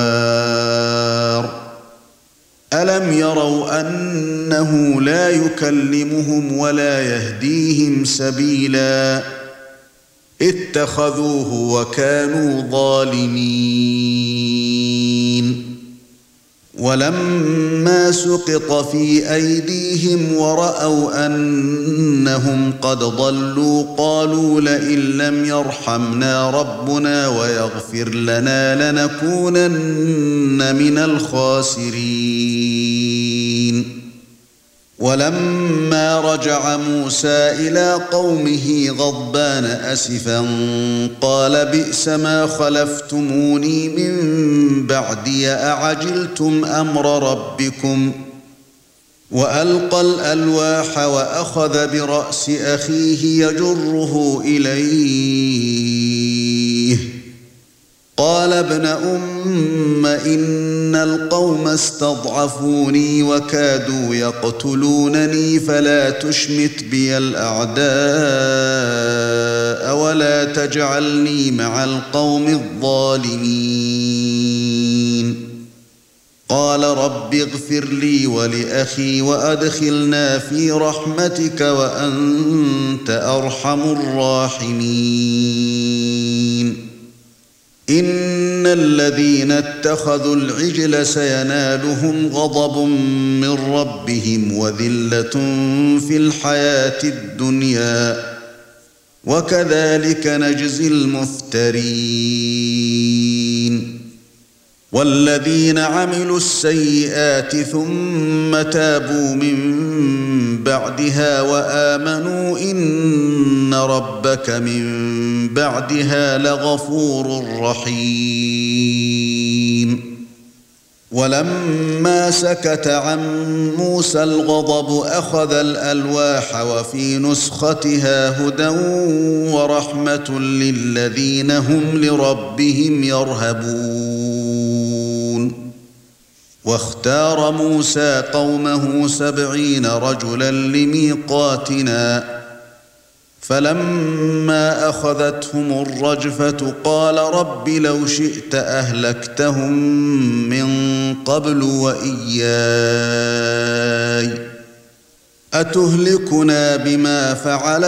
خوار ألم يروا أنه لا يكلمهم ولا يهديهم سبيلا اتخذوه وكانوا ظالمين ولما سقط في أيديهم ورأوا أنهم قد ضلوا قالوا لئن لم يرحمنا ربنا ويغفر لنا لنكونن من الخاسرين ولما رجع موسى إلى قومه غضبان أسفا قال بئس ما خلفتموني من بعدي أعجلتم أمر ربكم وألقى الألواح وأخذ برأس أخيه يجره إليه قال ابن أم إن القوم استضعفوني وكادوا يقتلونني فلا تشمت بي الأعداء ولا تجعلني مع القوم الظالمين قال رب اغفر لي ولأخي وأدخلنا في رحمتك وأنت أرحم الراحمين إن الذين اتخذوا العجل سينالهم غضب من ربهم وذلة في الحياة الدنيا وكذلك نجزي المفترين والذين عملوا السيئات ثم تابوا من بعدها وآمنوا إن ربك من بعدها لغفور رحيم ولما سكت عن موسى الغضب أخذ الألواح وفي نسختها هدى ورحمة للذين هم لربهم يرهبون واختار موسى قومه سبعين رجلا لميقاتنا فلما أخذتهم الرجفة قال رب لو شئت أهلكتهم من قبل وإياي أتهلكنا بما فعل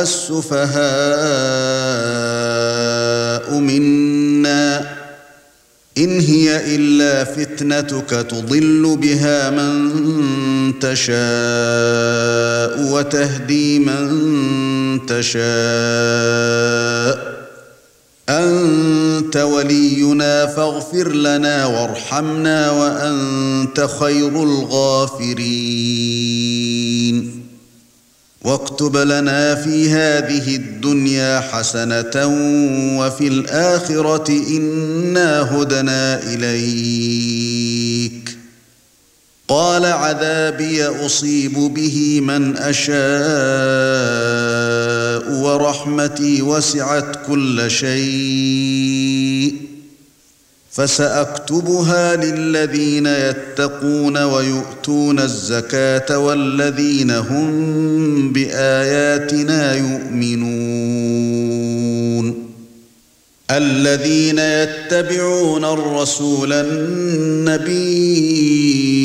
السفهاء منا إن هي إلا فتنتك تضل بها من تشاء وتهدي من تشاء أنت ولينا فاغفر لنا وارحمنا وأنت خير الغافرين واكتب لنا في هذه الدنيا حسنة وفي الآخرة إنا هدنا إليك قال عذابي أصيب به من أشاء ورحمتي وسعت كل شيء فسأكتبها للذين يتقون ويؤتون الزكاة والذين هم بآياتنا يؤمنون الذين يتبعون الرسول النبي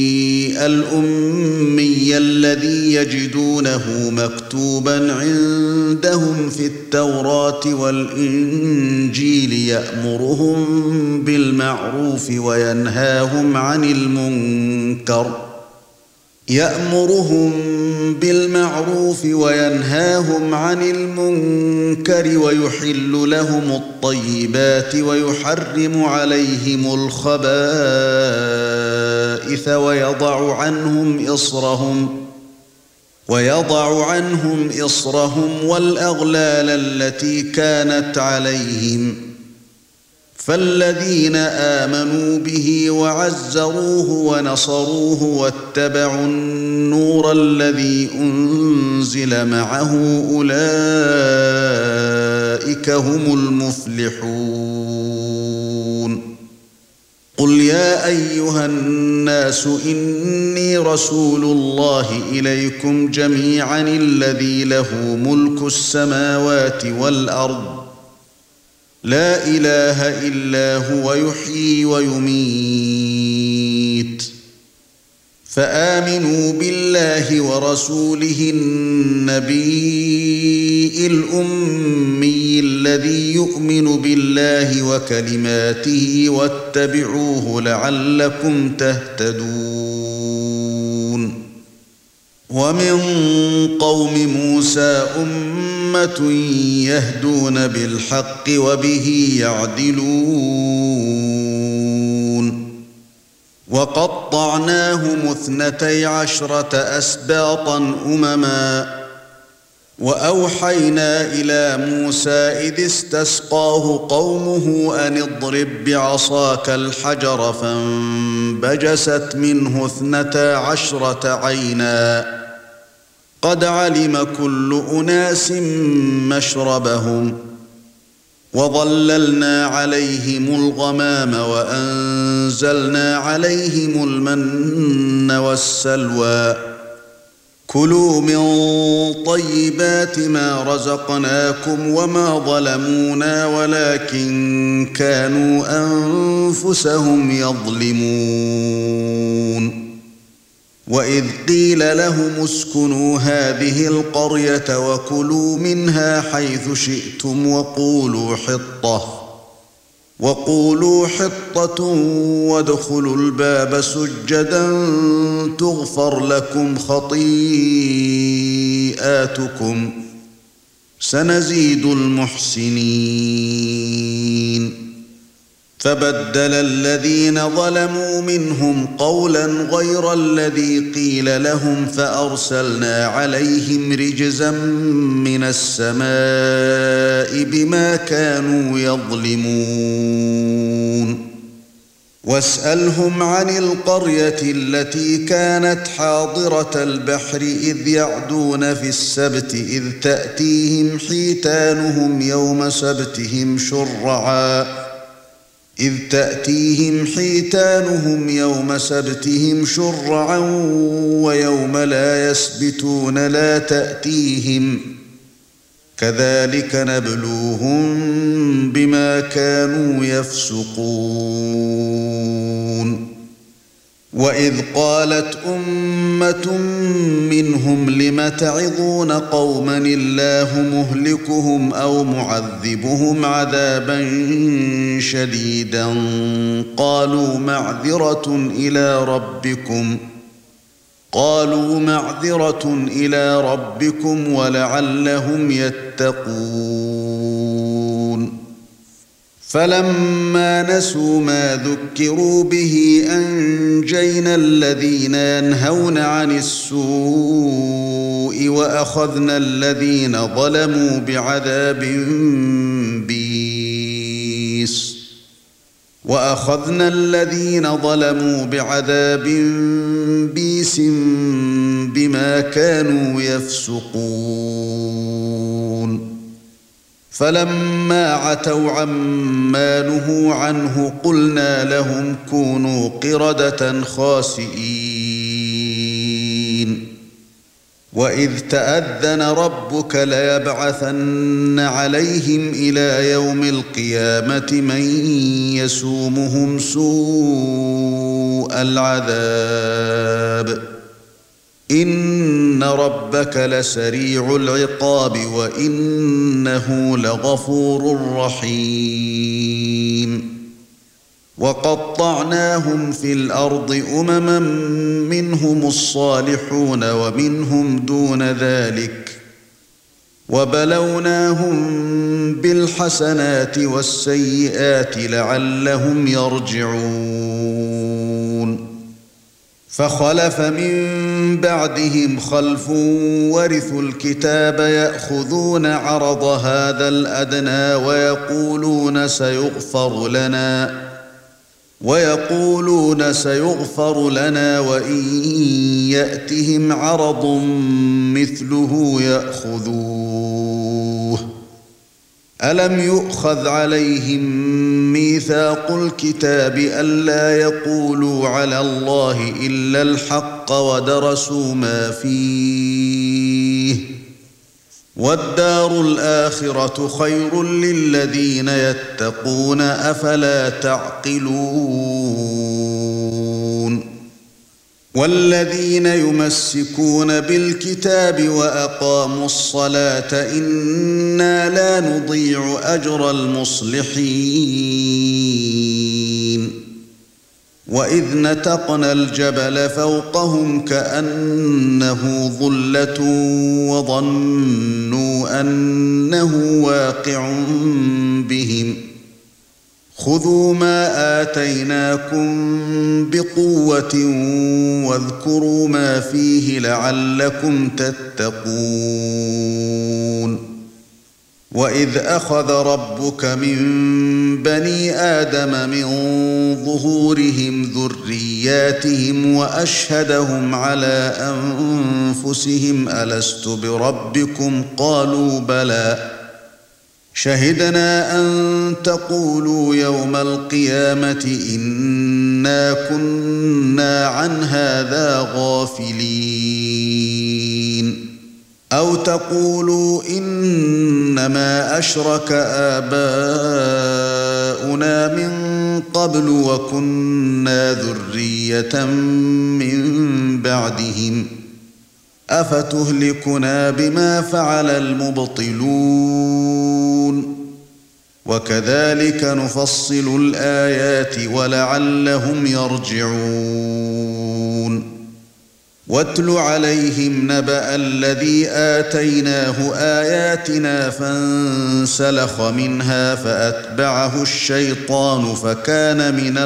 الأمي الذي يجدونه مكتوبا عندهم في التوراة والإنجيل يأمرهم بالمعروف وينهاهم عن المنكر يأمرهم بالمعروف وينهاهم عن المنكر ويحل لهم الطيبات ويحرم عليهم الخبائث ويضع عنهم إصرهم ويضع عنهم إصرهم والأغلال التي كانت عليهم فالذين آمنوا به وعزروه ونصروه واتبعوا النور الذي أنزل معه أولئك هم المفلحون قل يا أيها الناس إني رسول الله إليكم جميعا الذي له ملك السماوات والأرض لا إله إلا هو يحيي ويميت فآمنوا بالله ورسوله النبي الأمي الذي يؤمن بالله وكلماته واتبعوه لعلكم تهتدون ومن قوم موسى أمة يهدون بالحق وبه يعدلون وقطعناهم اثنتي عشرة أسباطا أمما وأوحينا إلى موسى إذ استسقاه قومه أن اضرب بعصاك الحجر فانبجست منه اثنتا عشرة عينا قد علم كل أناس مشربهم وظللنا عليهم الغمام وأنزلنا عليهم المن والسلوى كلوا من طيبات ما رزقناكم وما ظلمونا ولكن كانوا أنفسهم يظلمون وإذ قيل لهم اسكنوا هذه القرية وكلوا منها حيث شئتم وقولوا حطة وقولوا حطة وادخلوا الباب سجدا تغفر لكم خطيئاتكم سنزيد المحسنين فبدل الذين ظلموا منهم قولا غير الذي قيل لهم فأرسلنا عليهم رجزا من السماء بما كانوا يظلمون واسألهم عن القرية التي كانت حاضرة البحر إذ يعدون في السبت إذ تأتيهم حيتانهم يوم سبتهم شرعا إذ تأتيهم حيتانهم يوم سبتهم شرعا ويوم لا يسبتون لا تأتيهم كذلك نبلوهم بما كانوا يفسقون وإذ قالت أمة منهم لم تعظون قوما الله مهلكهم أو معذبهم عذابا شديدا قالوا معذرة إلى ربكم قالوا معذرة إلى ربكم ولعلهم يتقون فلما نسوا ما ذكروا به أنجينا الذين ينهون عن السوء وأخذنا الذين ظلموا بعذاب بئيس وأخذنا الذين ظلموا بعذاب بئيس بما كانوا يفسقون فلما عتوا عما نهوا عنه قلنا لهم كونوا قردة خاسئين وإذ تأذن ربك ليبعثن عليهم إلى يوم القيامة من يسومهم سوء العذاب إن ربك لسريع العقاب وإنه لغفور رحيم وقطعناهم في الأرض أمما منهم الصالحون ومنهم دون ذلك وبلوناهم بالحسنات والسيئات لعلهم يرجعون فخلف من بعدهم خلف ورثوا الكتاب يأخذون عرض هذا الأدنى ويقولون سيغفر لنا ويقولون سيغفر لنا وإن يأتهم عرض مثله يأخذوه ألم يؤخذ عليهم ميثاق الكتاب ألا يقولوا على الله إلا الحق ودرسوا ما فيه والدار الآخرة خير للذين يتقون أفلا تعقلون والذين يمسكون بالكتاب وأقاموا الصلاة إنا لا نضيع أجر المصلحين وإذ نتقنا الجبل فوقهم كأنه ظلة وظنوا أنه واقع بهم خذوا ما آتيناكم بقوة واذكروا ما فيه لعلكم تتقون وإذ أخذ ربك من بني آدم من ظهورهم ذرياتهم وأشهدهم على أنفسهم ألست بربكم قالوا بلى شهدنا أن تقولوا يوم القيامة إنا كنا عن هذا غافلين أو تقولوا إنما أشرك آباؤنا من قبل وكنا ذرية من بعدهم أفتهلكنا بما فعل المبطلون وكذلك نفصل الآيات ولعلهم يرجعون واتل عليهم نبأ الذي آتيناه آياتنا فانسلخ منها فأتبعه الشيطان فكان من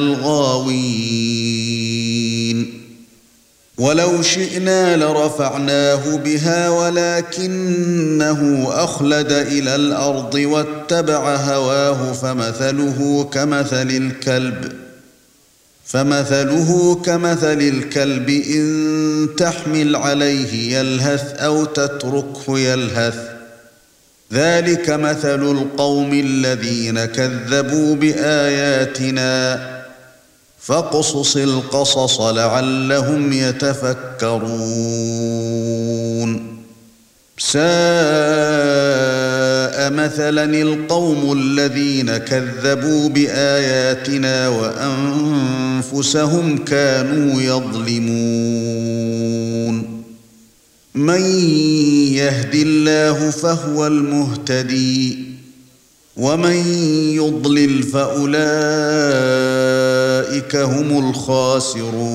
الغاوين ولو شئنا لرفعناه بها ولكنه أخلد إلى الأرض واتبع هواه فمثله كمثل الكلب فمثله كمثل الكلب إن تحمل عليه يلهث أو تتركه يلهث ذلك مثل القوم الذين كذبوا بآياتنا فاقصص القصص لعلهم يتفكرون ساء مثلا القوم الذين كذبوا بآياتنا وأنفسهم كانوا يظلمون من يهد الله فهو المهتدي ومن يضلل فأولئك هم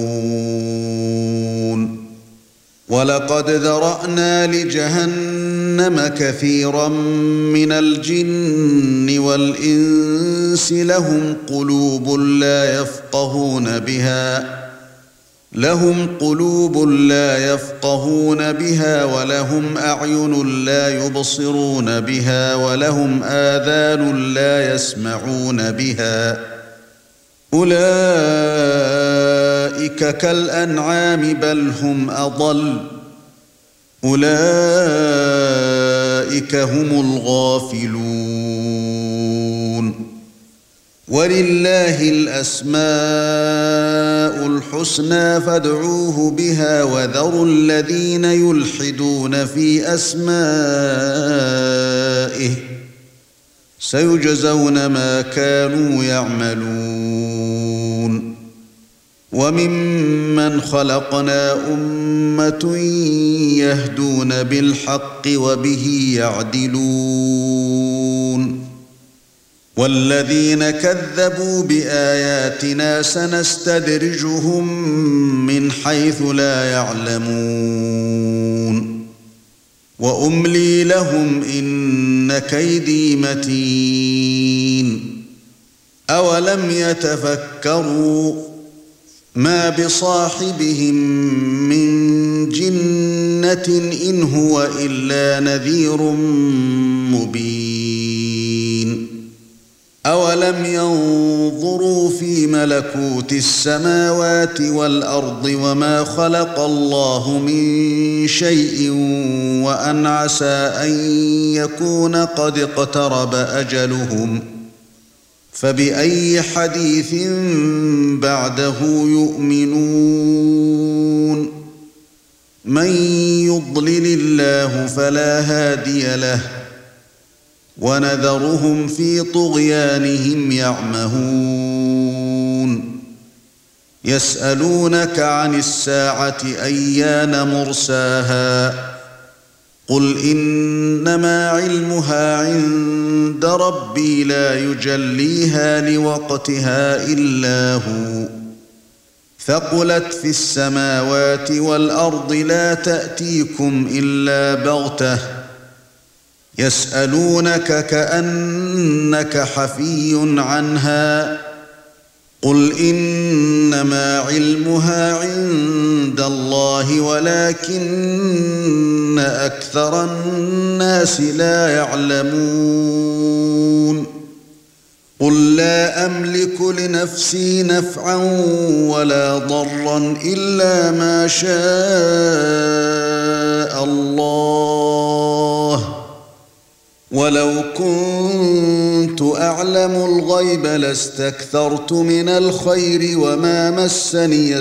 الخاسرون ولقد ذرأنا لجهنم جهنم كثيرا من الجن والإنس لهم قلوب لا يفقهون بها لهم قلوب لا يفقهون بها ولهم أعين لا يبصرون بها ولهم آذان لا يسمعون بها أولئك كالأنعام بل هم أضل أولئك هم الغافلون ولله الأسماء الحسنى فادعوه بها وذروا الذين يلحدون في أسمائه سيجزون ما كانوا يعملون وممن خلقنا أمة يهدون بالحق وبه يعدلون والذين كذبوا بآياتنا سنستدرجهم من حيث لا يعلمون وأملي لهم إن كيدي متين أولم يتفكروا ما بصاحبهم من جنة إن هو إلا نذير مبين أولم ينظروا في ملكوت السماوات والأرض وما خلق الله من شيء وأن عسى أن يكون قد اقترب أجلهم فبأي حديث بعده يؤمنون من يضلل الله فلا هادي له ونذرهم في طغيانهم يعمهون يسألونك عن الساعة أيان مرساها قل إنما علمها عند ربي لا يجليها لوقتها إلا هو ثقلت في السماوات والأرض لا تأتيكم إلا بغتة يسألونك كأنك حفي عنها قل إنما علمها عند الله ولكن أكثر الناس لا يعلمون قل لا أملك لنفسي نفعا ولا ضرا إلا ما شاء الله ولو كنت أعلم الغيب لاستكثرت من الخير وما مسني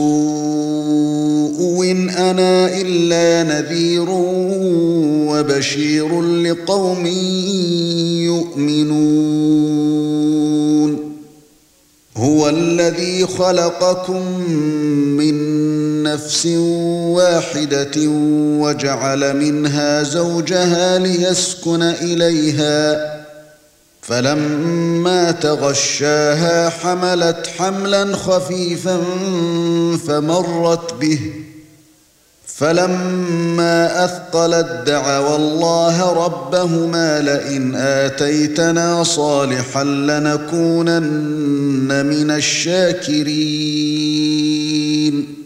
السوء إن أنا إلا نذير وبشير لقوم يؤمنون هو الذي خلقكم من نفس واحدة وجعل منها زوجها ليسكن إليها فلما تغشاها حملت حملا خفيفا فمرت به فلما أثقلت دعوا الله ربهما لئن آتيتنا صالحا لنكونن من الشاكرين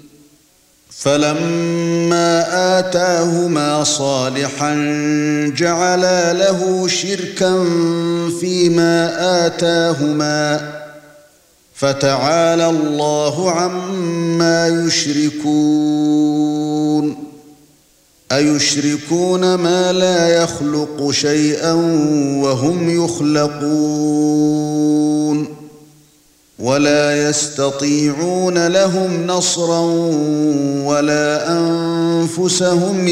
فلما آتاهما صالحا جعلا له شركا فيما آتاهما فتعالى الله عما يشركون أيشركون ما لا يخلق شيئا وهم يخلقون ولا يستطيعون لهم نصرا ولا أنفسهم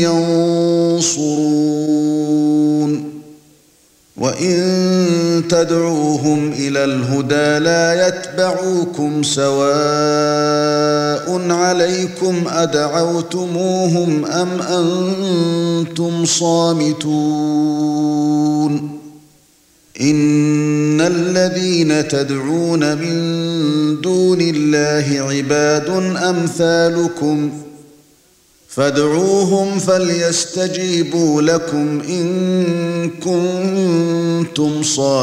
ينصرون وإن تدعوهم إلى الهدى لا يتبعوكم سواء عليكم أدعوتموهم أم أنتم صامتون إن الذين تدعون من دون الله عباد أمثالكم فادعوهم فليستجيبوا لكم إن كنتم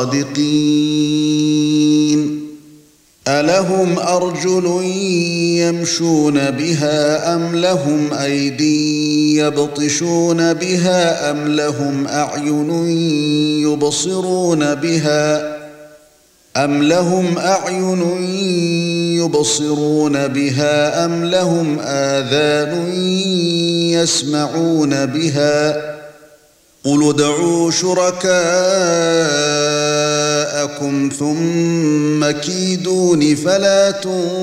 صادقين ألهم أرجل يمشون بها أم لهم أيدي يبطشون بها أم لهم أعين يبصرون بها أم لهم أعين يبصرون بها أم لهم آذان يسمعون بها قل ادعوا شركاءكم ثم كيدون فلا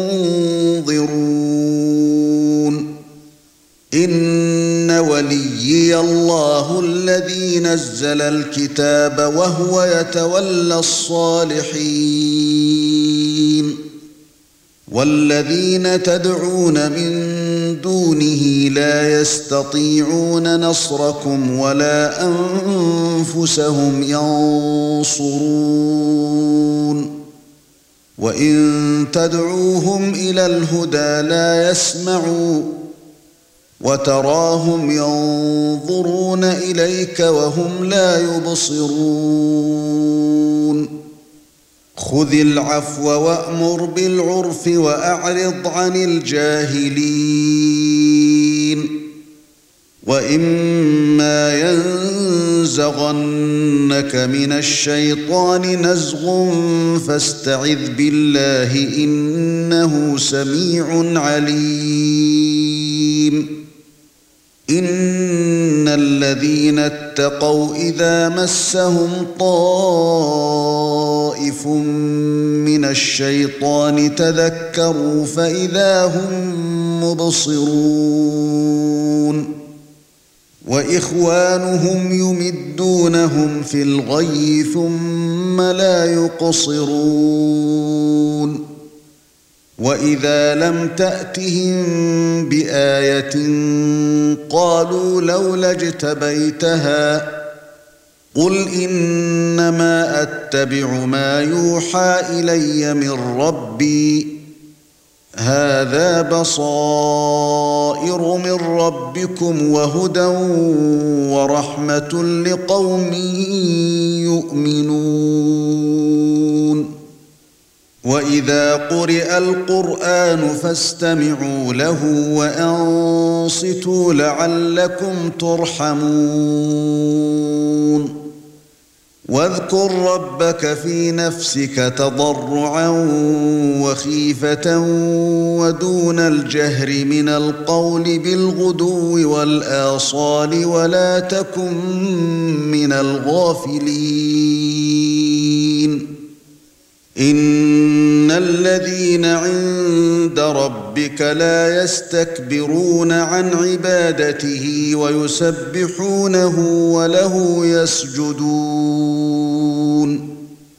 تنظرون إن وليي الله الذي نزل الكتاب وهو يتولى الصالحين والذين تدعون من دونه لا يستطيعون نصركم ولا أنفسهم ينصرون وإن تدعوهم إلى الهدى لا يسمعوا وتراهم ينظرون إليك وهم لا يبصرون خذ العفو وأمر بالعرف وأعرض عن الجاهلين وإما ينزغنك من الشيطان نزغ فاستعذ بالله إنه سميع عليم إن الذين اتقوا إذا مسهم طائف من الشيطان تذكروا فإذا هم مبصرون وإخوانهم يمدونهم في الغي ثم لا يقصرون وإذا لم تأتهم بآية قالوا لولا اجتبيتها قل إنما أتبع ما يوحى إلي من ربي هذا بصائر من ربكم وهدى ورحمة لقوم يؤمنون وإذا قرئ القرآن فاستمعوا له وأنصتوا لعلكم ترحمون واذكر ربك في نفسك تضرعا وخيفة ودون الجهر من القول بالغدو والآصال ولا تكن من الغافلين إن الذين عند ربك لا يستكبرون عن عبادته ويسبحونه وله يسجدون